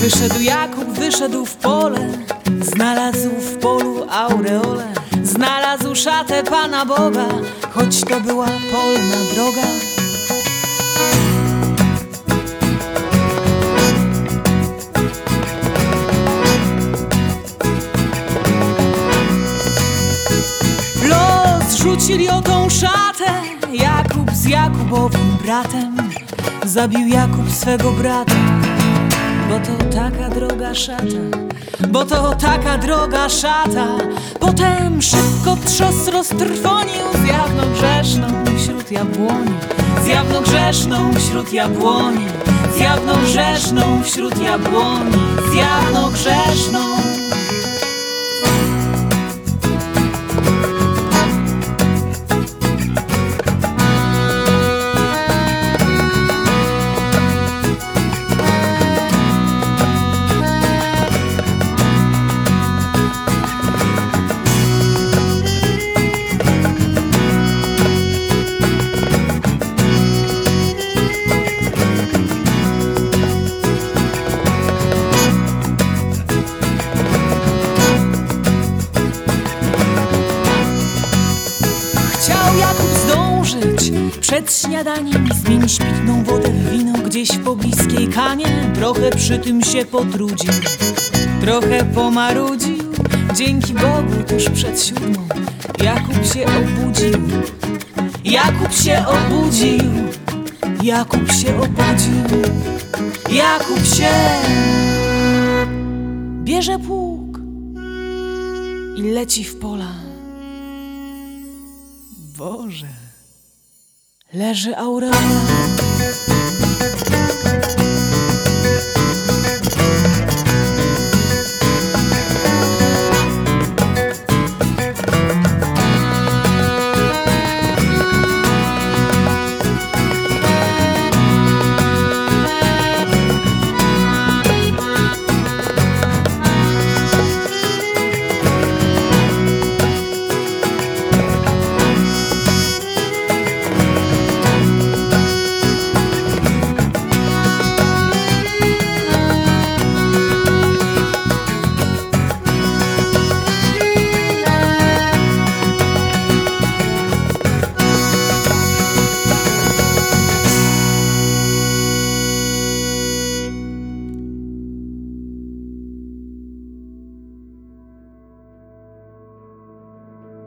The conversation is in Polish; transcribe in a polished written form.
Wyszedł w pole, znalazł w polu aureolę, znalazł szatę Pana Boga, choć to była polna droga. Los rzucili o tą szatę, Jakub z Jakubowym bratem, zabił Jakub swego brata. Bo to taka droga szata, Potem szybko trzos roztrwonił zjawną grzeszną wśród jabłoni, zjawną grzeszną wśród jabłoni, zjawną grzeszną wśród jabłoni, zjawną grzeszną. Przed śniadaniem zmienić pitną wodę w wino gdzieś w pobliskiej kanie. Trochę przy tym się potrudził, trochę pomarudził. Dzięki Bogu tuż przed 7 Jakub się obudził. Jakub się obudził. Jakub się obudził. Jakub się bierze pług i leci w pola. Boże, leży aureola.